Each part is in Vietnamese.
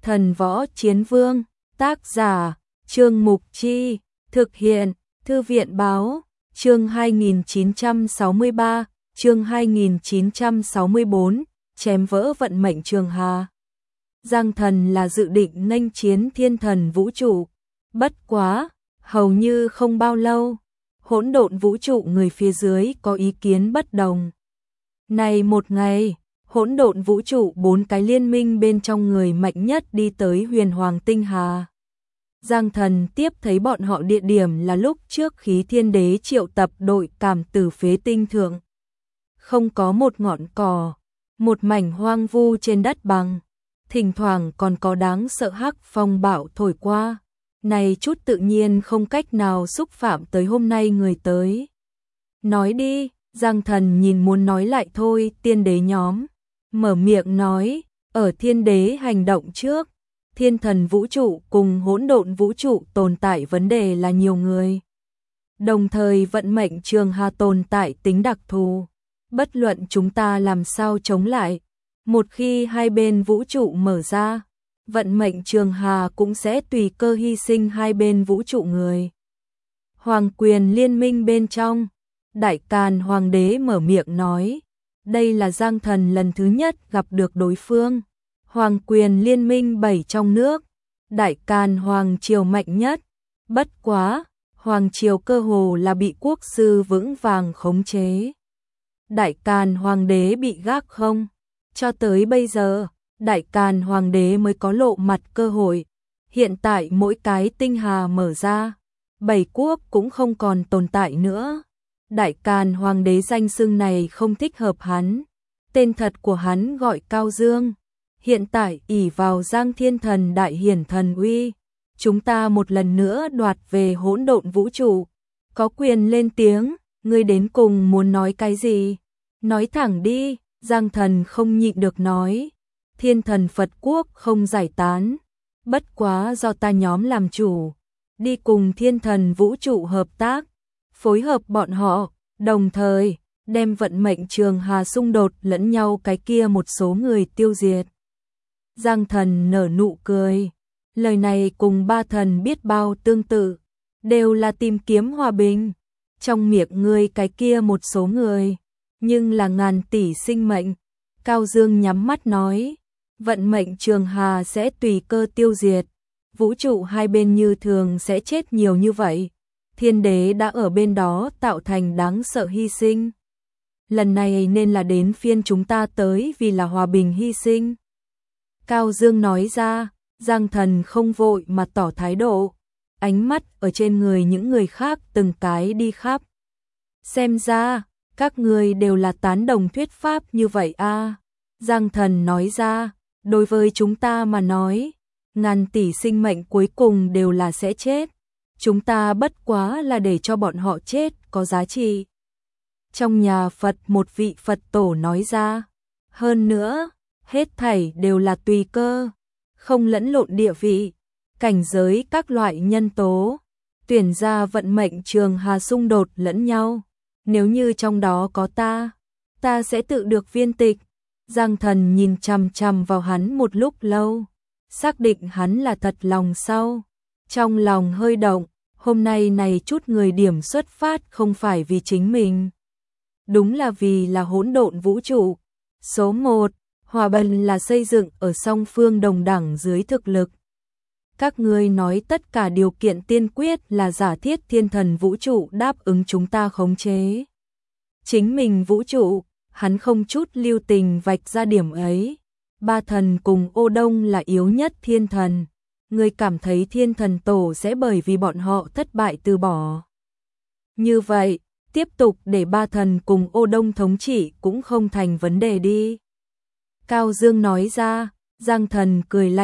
Thần Võ Chiến Vương, tác giả, Trương Mục Chi, thực hiện, Thư viện báo, chương 2963, chương 2964, chém vỡ vận mệnh Trường Hà. Giang Thần là dự định nghênh chiến thiên thần vũ trụ, bất quá, hầu như không bao lâu, hỗn độn vũ trụ người phía dưới có ý kiến bất đồng. Này một ngày, hỗn độn vũ trụ 4 cái liên minh bên trong người mạnh nhất đi tới Huyền Hoàng Tinh Hà. Giang Thần tiếp thấy bọn họ địa điểm là lúc trước Khí Thiên Đế triệu tập đội cảm tử phế tinh thượng. Không có một ngọn cỏ, một mảnh hoang vu trên đất bằng, thỉnh thoảng còn có đáng sợ hắc phong bão thổi qua. Này chút tự nhiên không cách nào xúc phạm tới hôm nay người tới. Nói đi, Giang Thần nhìn muốn nói lại thôi, tiên đế nhóm mở miệng nói, ở thiên đế hành động trước, thiên thần vũ trụ cùng hỗn độn vũ trụ tồn tại vấn đề là nhiều người. Đồng thời vận mệnh Trường Hà tồn tại tính đặc thù, bất luận chúng ta làm sao chống lại, một khi hai bên vũ trụ mở ra, vận mệnh Trường Hà cũng sẽ tùy cơ hy sinh hai bên vũ trụ người. Hoàng quyền liên minh bên trong, Đại Càn Hoàng đế mở miệng nói, đây là Giang Thần lần thứ nhất gặp được đối phương. Hoàng quyền liên minh 7 trong nước, Đại Càn Hoàng triều mạnh nhất, bất quá, Hoàng triều cơ hồ là bị quốc sư vững vàng khống chế. Đại Càn Hoàng đế bị gác không, cho tới bây giờ, Đại Càn Hoàng đế mới có lộ mặt cơ hội. Hiện tại mỗi cái tinh hà mở ra, 7 quốc cũng không còn tồn tại nữa. Đại Càn Hoàng đế danh xưng này không thích hợp hắn. Tên thật của hắn gọi Cao Dương. Hiện tại ỷ vào Giang Thiên Thần đại hiển thần uy, chúng ta một lần nữa đoạt về hỗn độn vũ trụ. Có quyền lên tiếng, ngươi đến cùng muốn nói cái gì? Nói thẳng đi, Giang Thần không nhịn được nói. Thiên thần Phật quốc không giải tán, bất quá do ta nhóm làm chủ, đi cùng thiên thần vũ trụ hợp tác, phối hợp bọn họ, đồng thời đem vận mệnh Trường Hà xung đột lẫn nhau cái kia một số người tiêu diệt. Giang Thần nở nụ cười, lời này cùng ba thần biết bao tương tự, đều là tìm kiếm hòa bình, trong miệng ngươi cái kia một số người, nhưng là ngàn tỷ sinh mệnh. Cao Dương nhắm mắt nói, vận mệnh Trường Hà sẽ tùy cơ tiêu diệt, vũ trụ hai bên như thường sẽ chết nhiều như vậy. Thiên đế đã ở bên đó tạo thành đáng sợ hy sinh. Lần này nên là đến phiên chúng ta tới vì là hòa bình hy sinh. Cao Dương nói ra, Giang Thần không vội mà tỏ thái độ, ánh mắt ở trên người những người khác từng cái đi khắp. Xem ra, các người đều là tán đồng thuyết pháp như vậy a. Giang Thần nói ra, đối với chúng ta mà nói, ngàn tỷ sinh mệnh cuối cùng đều là sẽ chết. Chúng ta bất quá là để cho bọn họ chết có giá trị. Trong nhà Phật một vị Phật tổ nói ra, hơn nữa, hết thảy đều là tùy cơ, không lẫn lộn địa vị, cảnh giới các loại nhân tố, tuyển ra vận mệnh Trường Hà xung đột lẫn nhau. Nếu như trong đó có ta sẽ tự được viên tịch. Giang Thần nhìn chằm chằm vào hắn một lúc lâu, xác định hắn là thật lòng sau. Trong lòng hơi động, hôm nay này chút người điểm xuất phát không phải vì chính mình. Đúng là vì là hỗn độn vũ trụ. Số 1, hòa bình là xây dựng ở song phương đồng đẳng dưới thực lực. Các ngươi nói tất cả điều kiện tiên quyết là giả thiết thiên thần vũ trụ đáp ứng chúng ta khống chế. Chính mình vũ trụ, hắn không chút lưu tình vạch ra điểm ấy. Ba thần cùng Ô Đông là yếu nhất thiên thần. Ngươi cảm thấy thiên thần tổ sẽ bởi vì bọn họ thất bại từ bỏ. Như vậy, tiếp tục để ba thần cùng Ô Đông thống trị cũng không thành vấn đề đi. Cao Dương nói ra, Giang Thần cười lạnh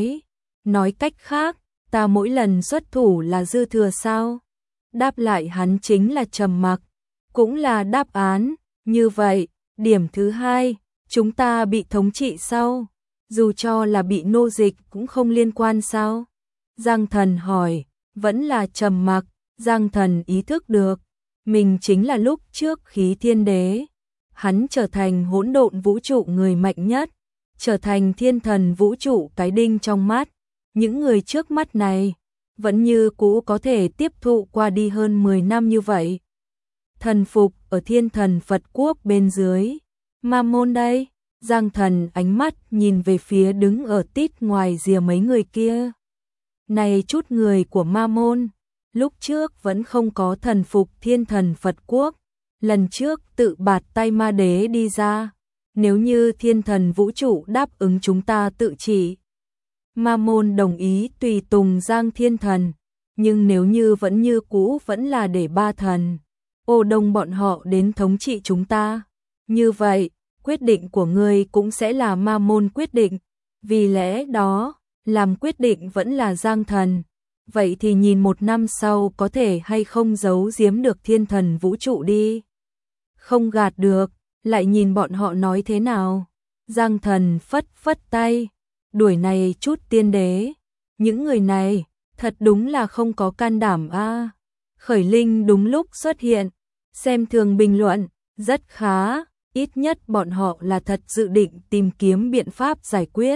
nói cách khác, ta mỗi lần xuất thủ là dư thừa sao? Đáp lại hắn chính là trầm mặc, cũng là đáp án. Như vậy, điểm thứ hai, chúng ta bị thống trị sao? Dù cho là bị nô dịch cũng không liên quan sao? Giang Thần hỏi, vẫn là trầm mặc. Giang Thần ý thức được, mình chính là lúc trước Khí Thiên Đế. Hắn trở thành hỗn độn vũ trụ người mạnh nhất. trở thành thiên thần vũ trụ cái đinh trong mắt. Những người trước mắt này vẫn như cũ có thể tiếp thụ qua đi hơn 10 năm như vậy. Thần phục ở thiên thần Phật quốc bên dưới. Ma môn đây, Giang Thần ánh mắt nhìn về phía đứng ở tít ngoài rìa mấy người kia. Này chút người của ma môn, lúc trước vẫn không có thần phục thiên thần Phật quốc, lần trước tự bạt tay ma đế đi ra. Nếu như thiên thần vũ trụ đáp ứng chúng ta tự trị, ma môn đồng ý tùy tùng Giang thiên thần, nhưng nếu như vẫn như cũ vẫn là để ba thần Ô Đông bọn họ đến thống trị chúng ta. Như vậy, quyết định của ngươi cũng sẽ là ma môn quyết định, vì lẽ đó, làm quyết định vẫn là Giang thần. Vậy thì nhìn 1 năm sau có thể hay không giấu giếm được thiên thần vũ trụ đi. Không gạt được, lại nhìn bọn họ nói thế nào. Giang thần phất phất tay, đuổi này chút tiên đế. Những người này, thật đúng là không có can đảm a. Khởi Linh đúng lúc xuất hiện, xem thường bình luận, rất khá, ít nhất bọn họ là thật dự định tìm kiếm biện pháp giải quyết,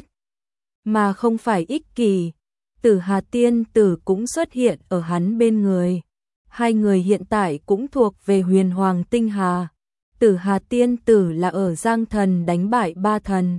mà không phải ích kỷ. Tử Hà tiên tử cũng xuất hiện ở hắn bên người. Hai người hiện tại cũng thuộc về Huyền Hoàng Tinh Hà. Tử Hà tiên tử là ở Giang thần đánh bại ba thần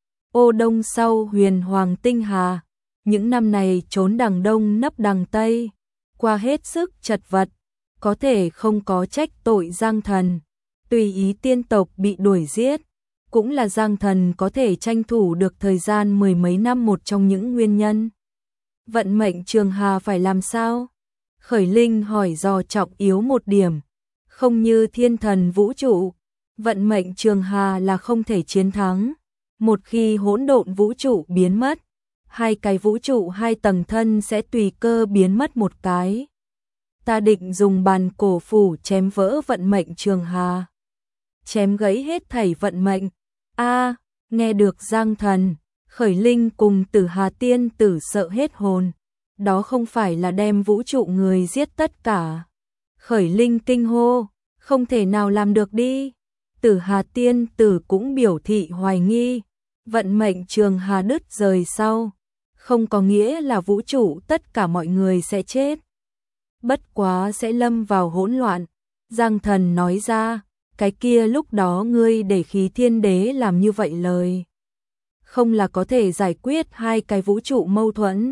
Ô Đông sau Huyền Hoàng Tinh Hà. Những năm này trốn đằng Đông nấp đằng Tây, qua hết sức chật vật, có thể không có trách tội Giang thần. Tùy ý tiên tộc bị đuổi giết, cũng là Giang thần có thể tranh thủ được thời gian 10 mấy năm một trong những nguyên nhân. Vận mệnh Trường Hà phải làm sao? Khởi Linh hỏi dò trọng yếu một điểm. Không như thiên thần vũ trụ, vận mệnh Trường Hà là không thể chiến thắng. Một khi hỗn độn vũ trụ biến mất, hai cái vũ trụ hai tầng thân sẽ tùy cơ biến mất một cái. Ta định dùng bàn cổ phủ chém vỡ vận mệnh Trường Hà, chém gãy hết thảy vận mệnh. A, nghe được Giang thần, Khởi Linh cùng Tử Hà tiên tử sợ hết hồn. Đó không phải là đem vũ trụ người giết tất cả. Khởi Linh kinh hô, không thể nào làm được đi. Tử Hà tiên tử cũng biểu thị hoài nghi. Vận mệnh Trường Hà đứt rời sau, không có nghĩa là vũ trụ tất cả mọi người sẽ chết. Bất quá sẽ lâm vào hỗn loạn. Giang thần nói ra, cái kia lúc đó ngươi để Khí Thiên Đế làm như vậy lời, không là có thể giải quyết hai cái vũ trụ mâu thuẫn.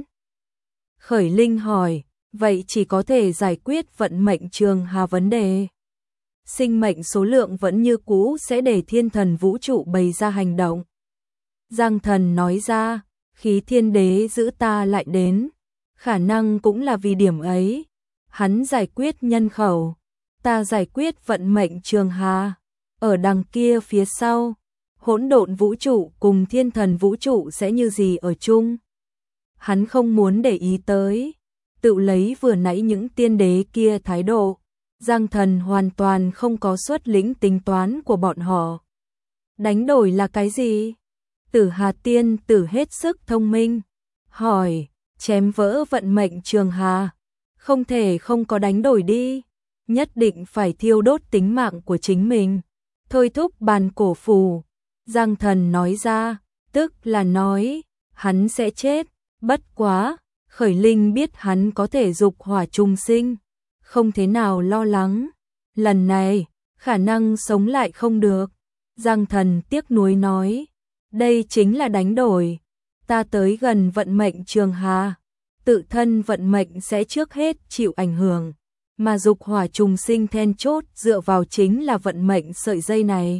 Khởi Linh hỏi, vậy chỉ có thể giải quyết vận mệnh Trường Hà vấn đề. Sinh mệnh số lượng vẫn như cũ sẽ để thiên thần vũ trụ bày ra hành động. Giang thần nói ra, Khí Thiên Đế giữ ta lại đến, khả năng cũng là vì điểm ấy. Hắn giải quyết nhân khẩu, ta giải quyết vận mệnh Trường Hà. Ở đằng kia phía sau, hỗn độn vũ trụ cùng thiên thần vũ trụ sẽ như gì ở chung. Hắn không muốn để ý tới, tự lấy vừa nãy những tiên đế kia thái độ. Giang thần hoàn toàn không có xuất lĩnh tính toán của bọn họ. Đánh đổi là cái gì? Tử Hà tiên tử hết sức thông minh, hỏi, chém vỡ vận mệnh Trường Hà, không thể không có đánh đổi đi, nhất định phải thiêu đốt tính mạng của chính mình, thôi thúc bàn cổ phù. Giang thần nói ra, tức là nói, hắn sẽ chết, bất quá, Khởi Linh biết hắn có thể dục hỏa trùng sinh, không thế nào lo lắng, lần này, khả năng sống lại không được. Giang thần tiếc nuối nói, đây chính là đánh đổi, ta tới gần vận mệnh Trường Hà, tự thân vận mệnh sẽ trước hết chịu ảnh hưởng, mà dục hỏa trùng sinh then chốt dựa vào chính là vận mệnh sợi dây này.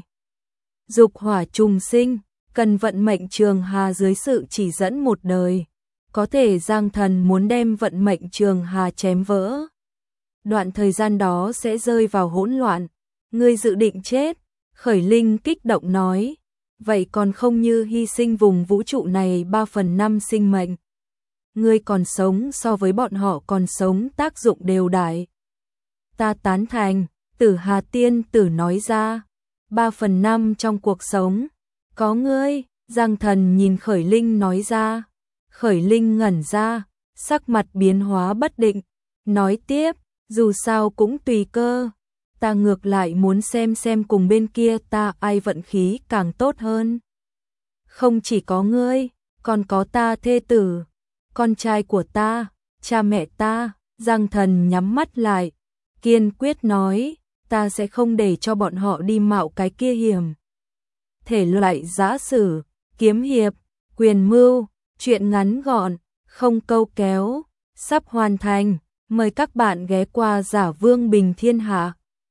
Dục hỏa trùng sinh, cần vận mệnh Trường Hà dưới sự chỉ dẫn một đời, có thể Giang thần muốn đem vận mệnh Trường Hà chém vỡ. Đoạn thời gian đó sẽ rơi vào hỗn loạn, ngươi dự định chết, Khởi Linh kích động nói, vậy còn không như hy sinh vùng vũ trụ này 3/5 sinh mệnh. Ngươi còn sống so với bọn họ còn sống tác dụng đều đại. Ta tán thành, Tử Hà tiên tử nói ra, 3/5 trong cuộc sống, có ngươi. Giang thần nhìn Khởi Linh nói ra. Khởi Linh ngẩn ra, sắc mặt biến hóa bất định, nói tiếp, dù sao cũng tùy cơ, ta ngược lại muốn xem cùng bên kia ta ai vận khí càng tốt hơn. Không chỉ có ngươi, còn có ta thê tử, con trai của ta, cha mẹ ta. Giang Thần nhắm mắt lại, kiên quyết nói, ta sẽ không để cho bọn họ đi mạo cái kia hiểm. Thể loại giã sử, kiếm hiệp, quyền mưu, truyện ngắn gọn, không câu kéo, sắp hoàn thành. Mời các bạn ghé qua Giả Vương Bình Thiên Hạ.